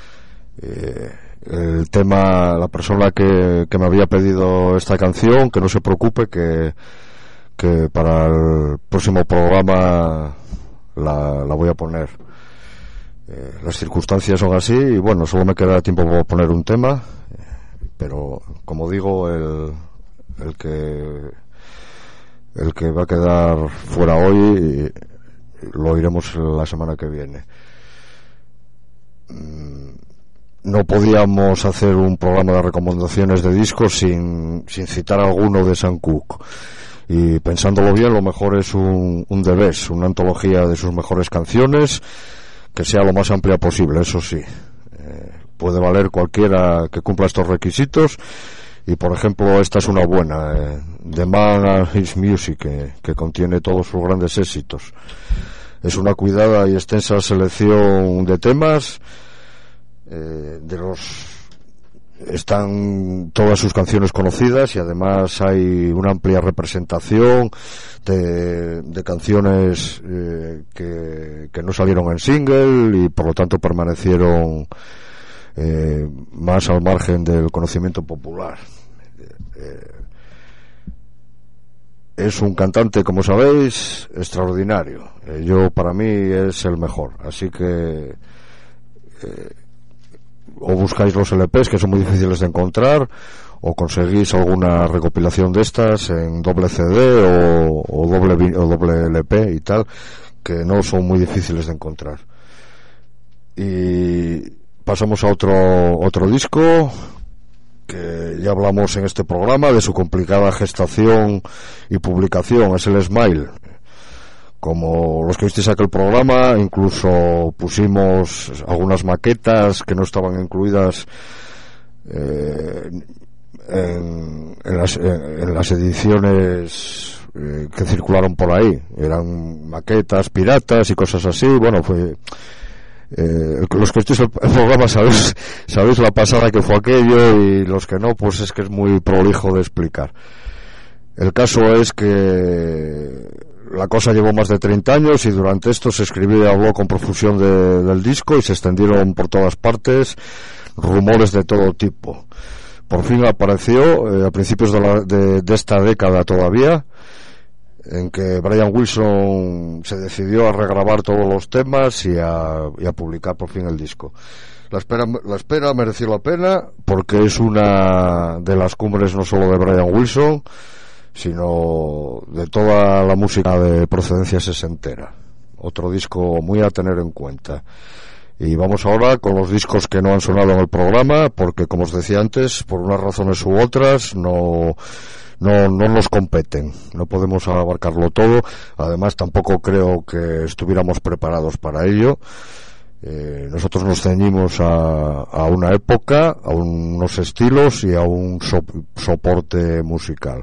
El tema, la persona que me había pedido esta canción, que no se preocupe, que para el próximo programa la voy a poner. Las circunstancias son así y bueno, solo me queda tiempo para poner un tema, pero como digo, el que va a quedar fuera hoy lo oiremos la semana que viene. No podíamos hacer un programa de recomendaciones de discos sin citar alguno de Sam Cooke, y pensándolo bien, lo mejor es un The Best, una antología de sus mejores canciones, que sea lo más amplia posible, eso sí. Puede valer cualquiera que cumpla estos requisitos, y por ejemplo esta es una buena, The Man and His Music, que contiene todos sus grandes éxitos. Es una cuidada y extensa selección de temas, están todas sus canciones conocidas, y además hay una amplia representación de canciones que no salieron en single y por lo tanto permanecieron más al margen del conocimiento popular. Es un cantante, como sabéis, extraordinario. Para mí es el mejor, así que o buscáis los LPs, que son muy difíciles de encontrar, o conseguís alguna recopilación de estas en doble CD o doble LP y tal, que no son muy difíciles de encontrar. Y pasamos a otro disco que ya hablamos en este programa de su complicada gestación y publicación, es el Smile. Como los que visteis aquel programa, incluso pusimos algunas maquetas que no estaban incluidas en las ediciones que circularon por ahí. Eran maquetas piratas y cosas así. Bueno, los que visteis el programa sabéis la pasada que fue aquello, y los que no, pues es que es muy prolijo de explicar. El caso es que la cosa llevó más de 30 años y durante esto se escribió y habló con profusión del disco, y se extendieron por todas partes rumores de todo tipo. Por fin apareció a principios de esta década todavía, en que Brian Wilson se decidió a regrabar todos los temas y a publicar por fin el disco. La espera mereció la pena, porque es una de las cumbres no solo de Brian Wilson, sino de toda la música de procedencia sesentera. Otro disco muy a tener en cuenta. Y vamos ahora con los discos que no han sonado en el programa, porque como os decía antes, por unas razones u otras no nos competen, no podemos abarcarlo todo. Además tampoco creo que estuviéramos preparados para ello. Nosotros nos ceñimos a una época, a unos estilos y a un soporte musical.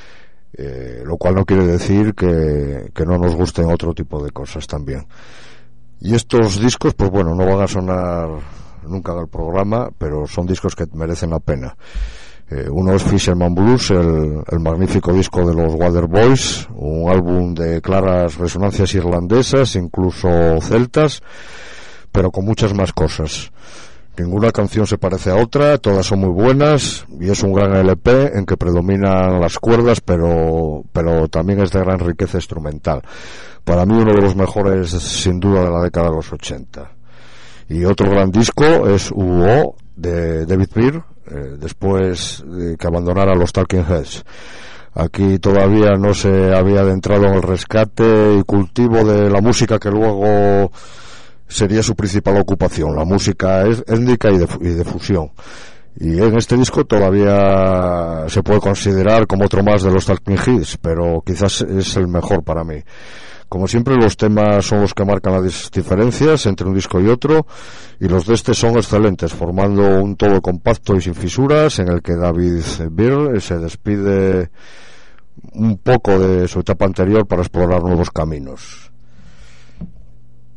Lo cual no quiere decir que no nos gusten otro tipo de cosas también. Y estos discos, pues bueno, no van a sonar nunca en el programa, pero son discos que merecen la pena. Uno es Fisherman Blues, el magnífico disco de los Waterboys, un álbum de claras resonancias irlandesas, incluso celtas, pero con muchas más cosas. Ninguna canción se parece a otra, todas son muy buenas, y es un gran LP en que predominan las cuerdas, pero también es de gran riqueza instrumental. Para mí uno de los mejores, sin duda, de la década de los 80. Y otro gran disco es UO de David Byrne, después de que abandonara los Talking Heads. Aquí todavía no se había adentrado en el rescate y cultivo de la música que luego sería su principal ocupación, la música étnica y de fusión. Y en este disco todavía se puede considerar como otro más de los Talking Heads, pero quizás es el mejor para mí. Como siempre, los temas son los que marcan las diferencias entre un disco y otro, y los de este son excelentes, formando un todo compacto y sin fisuras, en el que David Byrne se despide un poco de su etapa anterior para explorar nuevos caminos.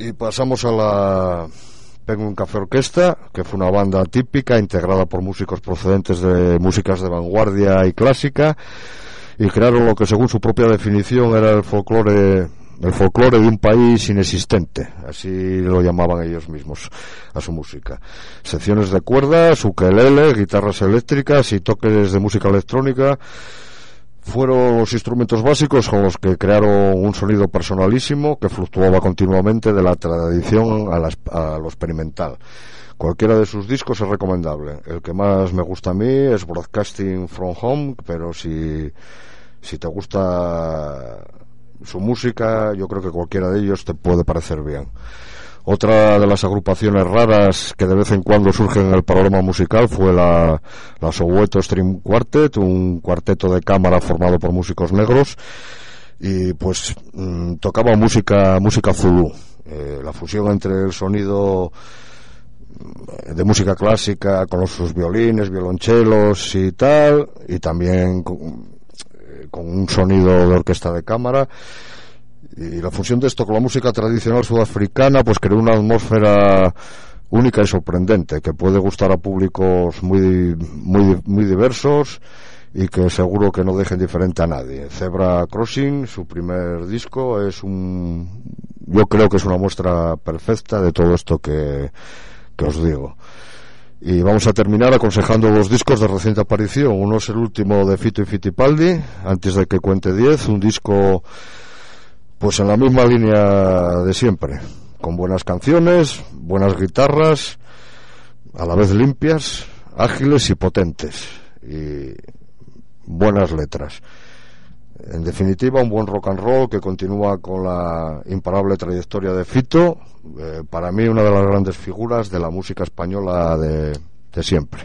Y pasamos a la Penguin Café Orquesta, que fue una banda típica integrada por músicos procedentes de músicas de vanguardia y clásica, y crearon lo que según su propia definición era el folclore de un país inexistente, así lo llamaban ellos mismos a su música. Secciones de cuerdas, ukelele, guitarras eléctricas y toques de música electrónica fueron los instrumentos básicos con los que crearon un sonido personalísimo que fluctuaba continuamente de la tradición a lo experimental. Cualquiera de sus discos es recomendable. El que más me gusta a mí es Broadcasting from Home, pero si te gusta su música, yo creo que cualquiera de ellos te puede parecer bien. Otra de las agrupaciones raras que de vez en cuando surgen en el panorama musical fue la Soweto String Quartet, un cuarteto de cámara formado por músicos negros, y pues tocaba música zulú, la fusión entre el sonido de música clásica con sus violines, violonchelos y tal, y también con un sonido de orquesta de cámara. Y la fusión de esto con la música tradicional sudafricana pues creó una atmósfera única y sorprendente que puede gustar a públicos muy diversos y que seguro que no dejen indiferente a nadie. Zebra Crossing, su primer disco, yo creo que es una muestra perfecta de todo esto que os digo. Y vamos a terminar aconsejando los discos de reciente aparición. Uno es el último de Fito y Fittipaldi, Antes de que cuente 10, un disco pues en la misma línea de siempre, con buenas canciones, buenas guitarras, a la vez limpias, ágiles y potentes, y buenas letras. En definitiva, un buen rock and roll que continúa con la imparable trayectoria de Fito, para mí una de las grandes figuras de la música española de siempre.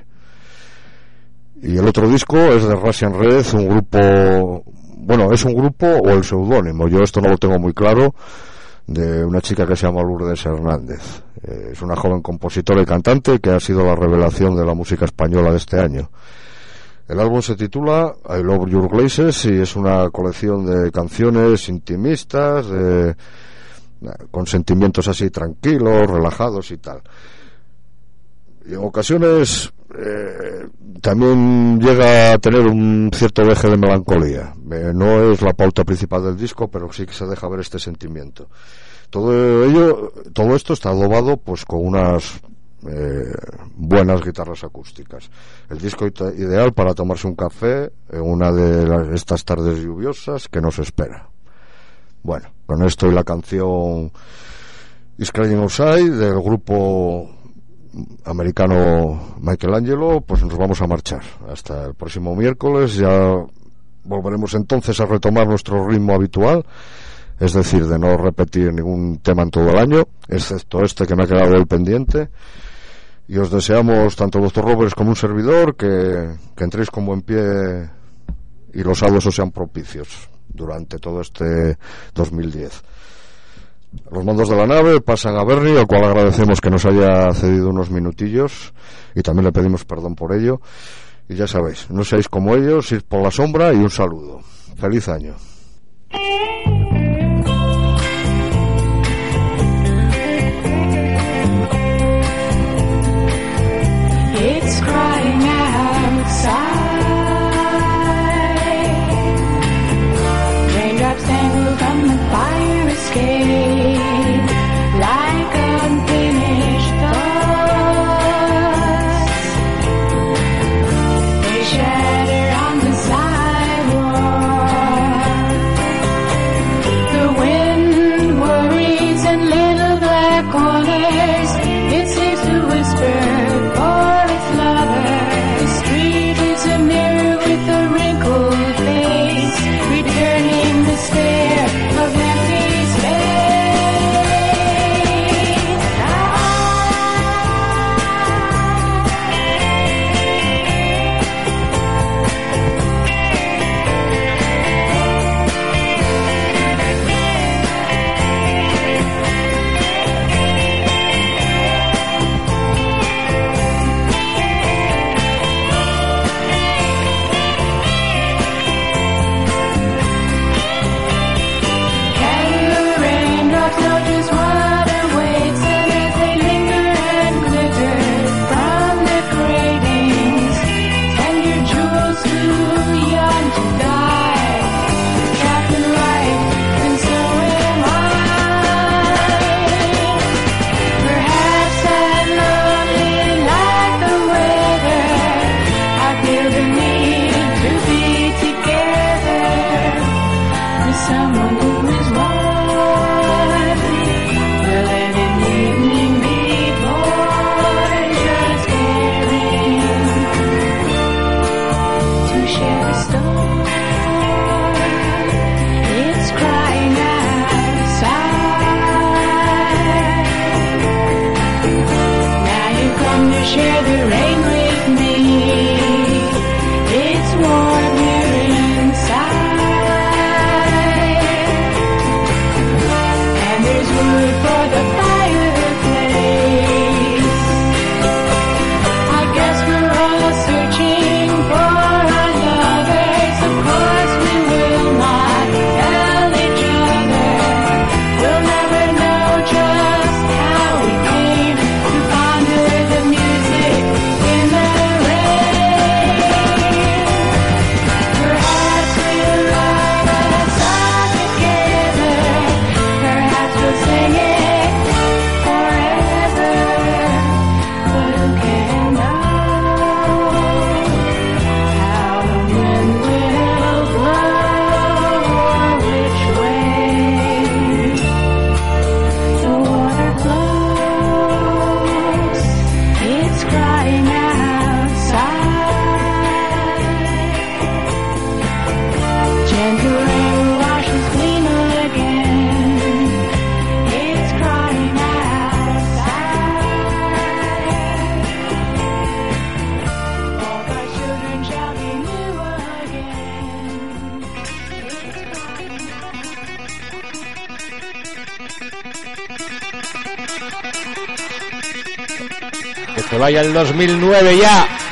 Y el otro disco es de Russian Red, un grupo... Bueno, es un grupo o el seudónimo, yo esto no lo tengo muy claro, de una chica que se llama Lourdes Hernández. Es una joven compositora y cantante que ha sido la revelación de la música española de este año. El álbum se titula I Love Your Glazes y es una colección de canciones intimistas, con sentimientos así tranquilos, relajados y tal. Y en ocasiones también llega a tener un cierto deje de melancolía. No es la pauta principal del disco, pero sí que se deja ver este sentimiento. Todo esto está adobado pues con unas buenas guitarras acústicas. El disco ideal para tomarse un café en una de estas tardes lluviosas que nos espera. Bueno, con esto y la canción It's Crying Outside del grupo americano Michelangelo, pues nos vamos a marchar hasta el próximo miércoles. Ya volveremos entonces a retomar nuestro ritmo habitual, es decir, de no repetir ningún tema en todo el año, excepto este que me ha quedado el pendiente. Y os deseamos, tanto el Dr. Roberts como un servidor, que entréis con buen pie y los saldos os sean propicios durante todo este 2010. Los mandos de la nave pasan a Bernie, al cual agradecemos que nos haya cedido unos minutillos y también le pedimos perdón por ello. Y ya sabéis, no seáis como ellos, id por la sombra y un saludo. ¡Feliz año! It's crying outside. Raindrops dangle from the fire escape like unfinished thoughts. They shatter on the sidewalk. It's crying outside. Now you come to share the rain with me. It's warm here inside. And there's wood for the fireplace. I guess we're all searching for our lovers. Of course we will not tell each other. We'll never know just how we came to ponder the music in the rain. Perhaps we'll love a song together. Perhaps we'll sing it forever. But who can know how the wind will blow or which way the water flows? It's crying outside. Gentle rain washes clean again. It's crying outside. All thy children shall be new again. Que se vaya el 2009 ya.